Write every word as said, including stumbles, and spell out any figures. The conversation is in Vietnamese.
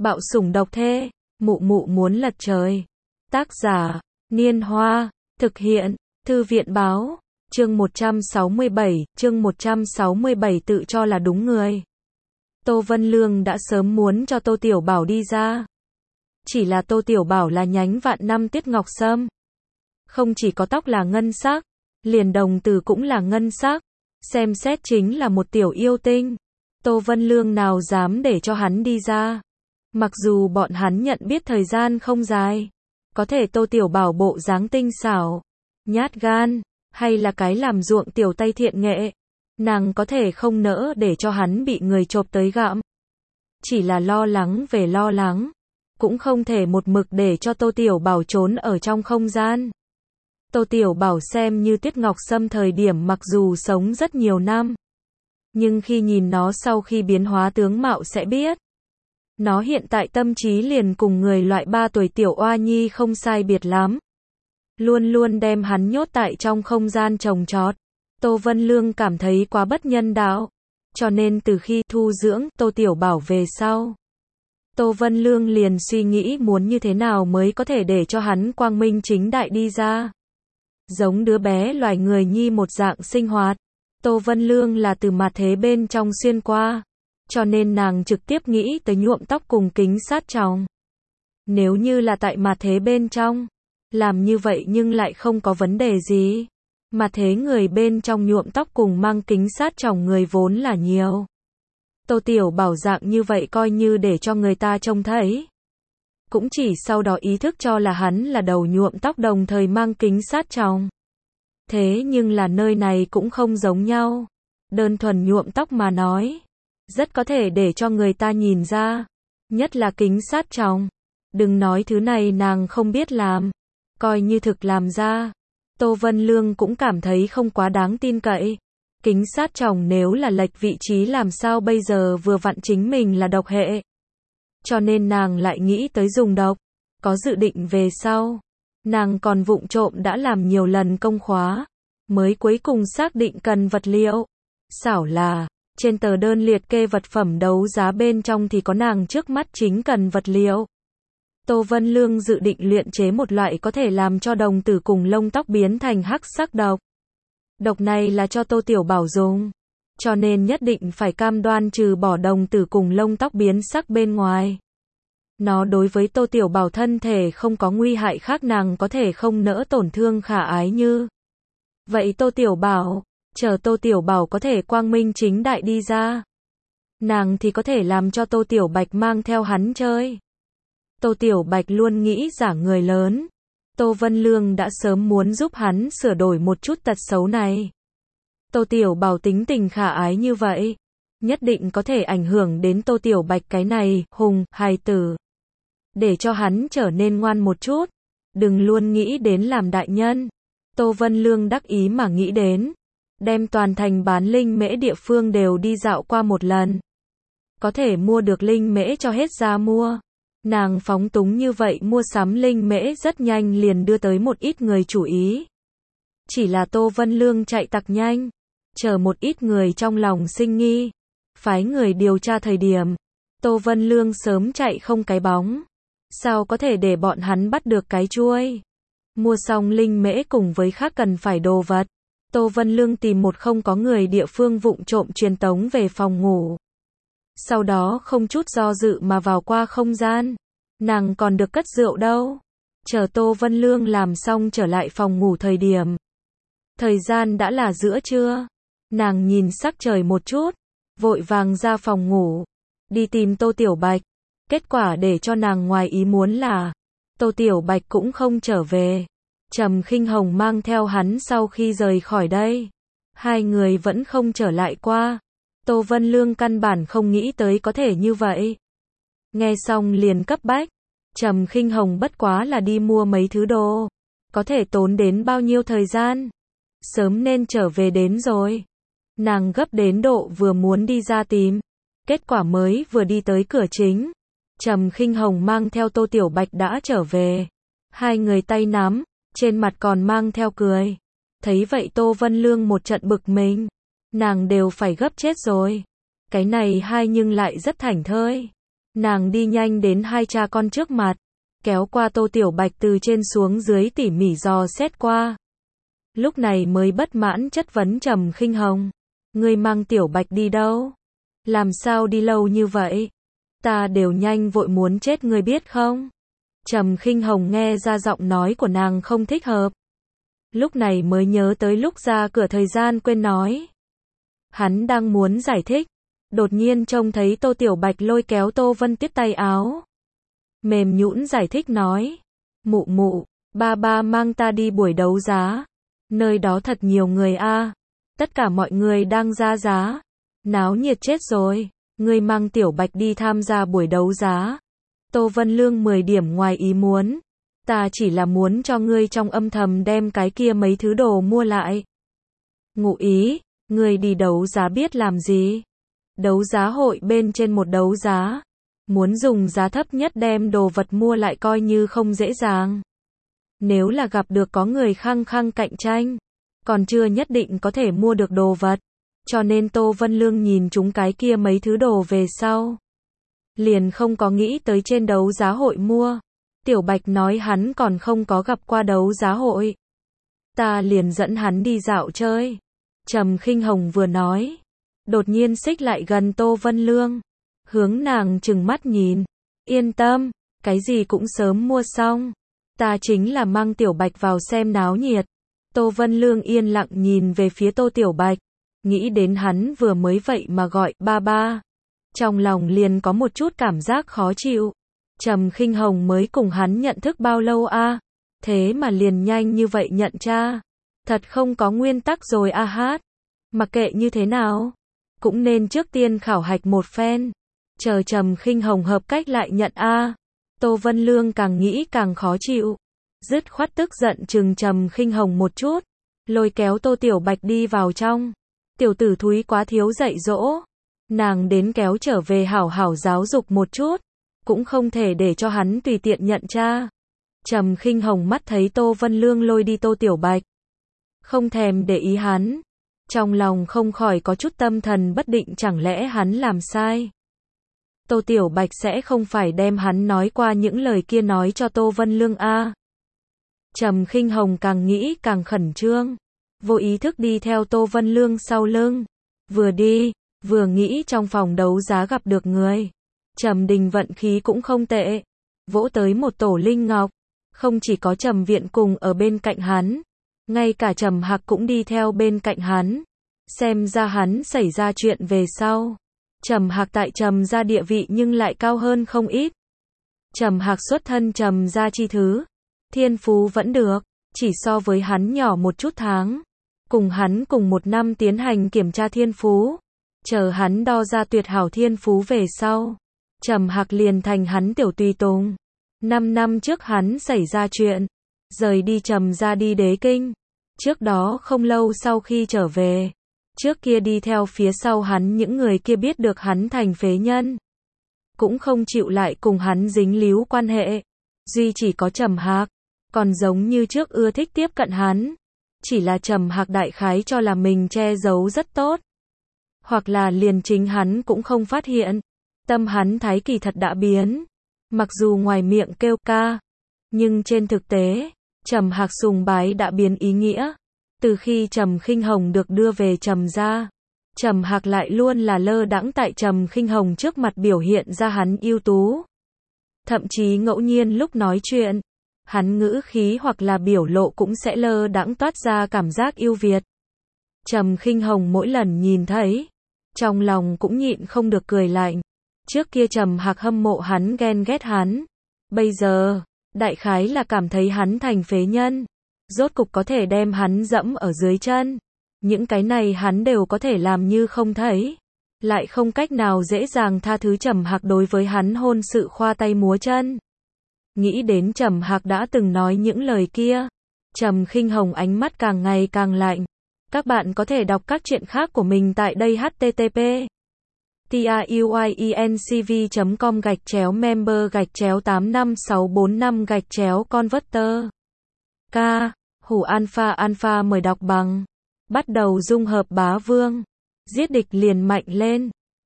Bạo sủng độc thê, mụ mụ muốn lật trời. Tác giả, Niên Hoa, thực hiện, Thư viện báo, chương một trăm sáu mươi bảy, chương một trăm sáu mươi bảy tự cho là đúng người. Tô Vân Lương đã sớm muốn cho Tô Tiểu Bảo đi ra. Chỉ là Tô Tiểu Bảo là nhánh vạn năm tiết ngọc sâm. Không chỉ có tóc là ngân sắc, liền đồng tử cũng là ngân sắc, xem xét chính là một tiểu yêu tinh. Tô Vân Lương nào dám để cho hắn đi ra. Mặc dù bọn hắn nhận biết thời gian không dài, có thể Tô Tiểu Bảo bộ dáng tinh xảo, nhát gan, hay là cái làm ruộng tiểu tay thiện nghệ, nàng có thể không nỡ để cho hắn bị người chộp tới gặm. Chỉ là lo lắng về lo lắng, cũng không thể một mực để cho Tô Tiểu Bảo trốn ở trong không gian. Tô Tiểu Bảo xem như Tiết Ngọc Sâm thời điểm mặc dù sống rất nhiều năm, nhưng khi nhìn nó sau khi biến hóa tướng mạo sẽ biết. Nó hiện tại tâm trí liền cùng người loại ba tuổi tiểu oa nhi không sai biệt lắm. Luôn luôn đem hắn nhốt tại trong không gian trồng trọt. Tô Vân Lương cảm thấy quá bất nhân đạo. Cho nên từ khi thu dưỡng Tô Tiểu Bảo về sau, Tô Vân Lương liền suy nghĩ muốn như thế nào mới có thể để cho hắn quang minh chính đại đi ra. Giống đứa bé loài người nhi một dạng sinh hoạt. Tô Vân Lương là từ mặt thế bên trong xuyên qua. Cho nên nàng trực tiếp nghĩ tới nhuộm tóc cùng kính sát tròng. Nếu như là tại mặt thế bên trong, làm như vậy nhưng lại không có vấn đề gì. Mặt thế người bên trong nhuộm tóc cùng mang kính sát tròng người vốn là nhiều. Tô Tiểu Bảo dạng như vậy coi như để cho người ta trông thấy. Cũng chỉ sau đó ý thức cho là hắn là đầu nhuộm tóc đồng thời mang kính sát tròng. Thế nhưng là nơi này cũng không giống nhau. Đơn thuần nhuộm tóc mà nói, rất có thể để cho người ta nhìn ra. Nhất là kính sát tròng. Đừng nói thứ này nàng không biết làm. Coi như thực làm ra, Tô Vân Lương cũng cảm thấy không quá đáng tin cậy. Kính sát tròng nếu là lệch vị trí làm sao bây giờ vừa vặn chính mình là độc hệ. Cho nên nàng lại nghĩ tới dùng độc. Có dự định về sau. Nàng còn vụng trộm đã làm nhiều lần công khóa. Mới cuối cùng xác định cần vật liệu. Xảo là, trên tờ đơn liệt kê vật phẩm đấu giá bên trong thì có nàng trước mắt chính cần vật liệu. Tô Vân Lương dự định luyện chế một loại có thể làm cho đồng tử cùng lông tóc biến thành hắc sắc độc. Độc này là cho Tô Tiểu Bảo dùng. Cho nên nhất định phải cam đoan trừ bỏ đồng tử cùng lông tóc biến sắc bên ngoài. Nó đối với Tô Tiểu Bảo thân thể không có nguy hại khác, nàng có thể không nỡ tổn thương khả ái như. Vậy Tô Tiểu Bảo, chờ Tô Tiểu Bảo có thể quang minh chính đại đi ra, nàng thì có thể làm cho Tô Tiểu Bạch mang theo hắn chơi. Tô Tiểu Bạch luôn nghĩ giả người lớn. Tô Vân Lương đã sớm muốn giúp hắn sửa đổi một chút tật xấu này. Tô Tiểu Bảo tính tình khả ái như vậy, nhất định có thể ảnh hưởng đến Tô Tiểu Bạch cái này, hùng, hài tử. Để cho hắn trở nên ngoan một chút. Đừng luôn nghĩ đến làm đại nhân. Tô Vân Lương đắc ý mà nghĩ đến. Đem toàn thành bán linh mễ địa phương đều đi dạo qua một lần. Có thể mua được linh mễ cho hết ra mua. Nàng phóng túng như vậy mua sắm linh mễ rất nhanh liền đưa tới một ít người chú ý. Chỉ là Tô Vân Lương chạy tặc nhanh. Chờ một ít người trong lòng sinh nghi. Phái người điều tra thời điểm. Tô Vân Lương sớm chạy không cái bóng. Sao có thể để bọn hắn bắt được cái chuôi. Mua xong linh mễ cùng với khác cần phải đồ vật. Tô Vân Lương tìm một không có người địa phương vụng trộm truyền tống về phòng ngủ. Sau đó không chút do dự mà vào qua không gian. Nàng còn được cất rượu đâu. Chờ Tô Vân Lương làm xong trở lại phòng ngủ thời điểm. Thời gian đã là giữa trưa. Nàng nhìn sắc trời một chút. Vội vàng ra phòng ngủ. Đi tìm Tô Tiểu Bạch. Kết quả để cho nàng ngoài ý muốn là Tô Tiểu Bạch cũng không trở về. Trầm Khinh Hồng mang theo hắn sau khi rời khỏi đây. Hai người vẫn không trở lại qua. Tô Vân Lương căn bản không nghĩ tới có thể như vậy. Nghe xong liền cấp bách. Trầm Khinh Hồng bất quá là đi mua mấy thứ đồ. Có thể tốn đến bao nhiêu thời gian. Sớm nên trở về đến rồi. Nàng gấp đến độ vừa muốn đi ra tìm. Kết quả mới vừa đi tới cửa chính. Trầm Khinh Hồng mang theo Tô Tiểu Bạch đã trở về. Hai người tay nắm, trên mặt còn mang theo cười. Thấy vậy Tô Vân Lương một trận bực mình. Nàng đều phải gấp chết rồi. Cái này hai nhưng lại rất thảnh thơi. Nàng đi nhanh đến hai cha con trước mặt, kéo qua Tô Tiểu Bạch từ trên xuống dưới tỉ mỉ dò xét qua. Lúc này mới bất mãn chất vấn Trầm Khinh Hồng. Ngươi mang Tiểu Bạch đi đâu? Làm sao đi lâu như vậy? Ta đều nhanh vội muốn chết ngươi biết không? Trầm Khinh Hồng nghe ra giọng nói của nàng không thích hợp. Lúc này mới nhớ tới lúc ra cửa thời gian quên nói. Hắn đang muốn giải thích. Đột nhiên trông thấy Tô Tiểu Bạch lôi kéo Tô Vân Tuyết tay áo. Mềm nhũn giải thích nói. Mụ mụ, ba ba mang ta đi buổi đấu giá. Nơi đó thật nhiều người a. Tất cả mọi người đang ra giá. Náo nhiệt chết rồi. Ngươi mang Tiểu Bạch đi tham gia buổi đấu giá. Tô Vân Lương mười điểm ngoài ý muốn. Ta chỉ là muốn cho ngươi trong âm thầm đem cái kia mấy thứ đồ mua lại. Ngụ ý, ngươi đi đấu giá biết làm gì? Đấu giá hội bên trên một đấu giá. Muốn dùng giá thấp nhất đem đồ vật mua lại coi như không dễ dàng. Nếu là gặp được có người khăng khăng cạnh tranh, còn chưa nhất định có thể mua được đồ vật. Cho nên Tô Vân Lương nhìn chúng cái kia mấy thứ đồ về sau. Liền không có nghĩ tới trên đấu giá hội mua. Tiểu Bạch nói hắn còn không có gặp qua đấu giá hội. Ta liền dẫn hắn đi dạo chơi. Trầm Khinh Hồng vừa nói. Đột nhiên xích lại gần Tô Vân Lương. Hướng nàng trừng mắt nhìn. Yên tâm, cái gì cũng sớm mua xong. Ta chính là mang Tiểu Bạch vào xem náo nhiệt. Tô Vân Lương yên lặng nhìn về phía Tô Tiểu Bạch. Nghĩ đến hắn vừa mới vậy mà gọi ba ba. Trong lòng liền có một chút cảm giác khó chịu. Trầm Khinh Hồng mới cùng hắn nhận thức bao lâu a? Thế mà liền nhanh như vậy nhận cha. Thật không có nguyên tắc rồi a hát. Mặc kệ như thế nào, cũng nên trước tiên khảo hạch một phen. Chờ Trầm Khinh Hồng hợp cách lại nhận a. Tô Vân Lương càng nghĩ càng khó chịu. Dứt khoát tức giận chừng Trầm Khinh Hồng một chút. Lôi kéo Tô Tiểu Bạch đi vào trong. Tiểu tử thúi quá thiếu dạy dỗ. Nàng đến kéo trở về hảo hảo giáo dục một chút. Cũng không thể để cho hắn tùy tiện nhận cha. Trầm Khinh Hồng mắt thấy Tô Vân Lương lôi đi Tô Tiểu Bạch. Không thèm để ý hắn. Trong lòng không khỏi có chút tâm thần bất định, chẳng lẽ hắn làm sai. Tô Tiểu Bạch sẽ không phải đem hắn nói qua những lời kia nói cho Tô Vân Lương a. Trầm Khinh Hồng càng nghĩ càng khẩn trương. Vô ý thức đi theo Tô Vân Lương sau lưng. Vừa đi, vừa nghĩ trong phòng đấu giá gặp được người. Trầm Đình vận khí cũng không tệ. Vỗ tới một tổ linh ngọc. Không chỉ có Trầm Viện cùng ở bên cạnh hắn. Ngay cả Trầm Hạc cũng đi theo bên cạnh hắn. Xem ra hắn xảy ra chuyện về sau. Trầm Hạc tại Trầm gia địa vị nhưng lại cao hơn không ít. Trầm Hạc xuất thân Trầm gia chi thứ. Thiên phú vẫn được. Chỉ so với hắn nhỏ một chút tháng. Cùng hắn cùng một năm tiến hành kiểm tra thiên phú. Chờ hắn đo ra tuyệt hảo thiên phú về sau. Trầm Hạc liền thành hắn tiểu tùy tùng. Năm năm trước hắn xảy ra chuyện. Rời đi Trầm gia đi Đế Kinh. Trước đó không lâu sau khi trở về. Trước kia đi theo phía sau hắn những người kia biết được hắn thành phế nhân. Cũng không chịu lại cùng hắn dính líu quan hệ. Duy chỉ có Trầm Hạc. Còn giống như trước ưa thích tiếp cận hắn. Chỉ là Trầm Hạc đại khái cho là mình che giấu rất tốt. Hoặc là liền chính hắn cũng không phát hiện. Tâm hắn thái kỳ thật đã biến. Mặc dù ngoài miệng kêu ca. Nhưng trên thực tế, Trầm Hạc sùng bái đã biến ý nghĩa. Từ khi Trầm Khinh Hồng được đưa về Trầm gia, Trầm Hạc lại luôn là lơ đãng tại Trầm Khinh Hồng trước mặt biểu hiện ra hắn ưu tú. Thậm chí ngẫu nhiên lúc nói chuyện, hắn ngữ khí hoặc là biểu lộ cũng sẽ lơ đãng toát ra cảm giác yêu Việt. Trầm Khinh Hồng mỗi lần nhìn thấy, trong lòng cũng nhịn không được cười lạnh. Trước kia Trầm Hạc hâm mộ hắn, ghen ghét hắn. Bây giờ, đại khái là cảm thấy hắn thành phế nhân. Rốt cục có thể đem hắn dẫm ở dưới chân. Những cái này hắn đều có thể làm như không thấy. Lại không cách nào dễ dàng tha thứ Trầm Hạc đối với hắn hôn sự khoa tay múa chân. Nghĩ đến Trầm Hạc đã từng nói những lời kia. Trầm Khinh Hồng ánh mắt càng ngày càng lạnh. Các bạn có thể đọc các truyện khác của mình tại đây h t t p truyencv chấm com gạch chéo member gạch chéo tám năm sáu bốn năm gạch chéo converter. K. Hủ Alpha Alpha mời đọc bằng. Bắt đầu dung hợp bá vương. Giết địch liền mạnh lên.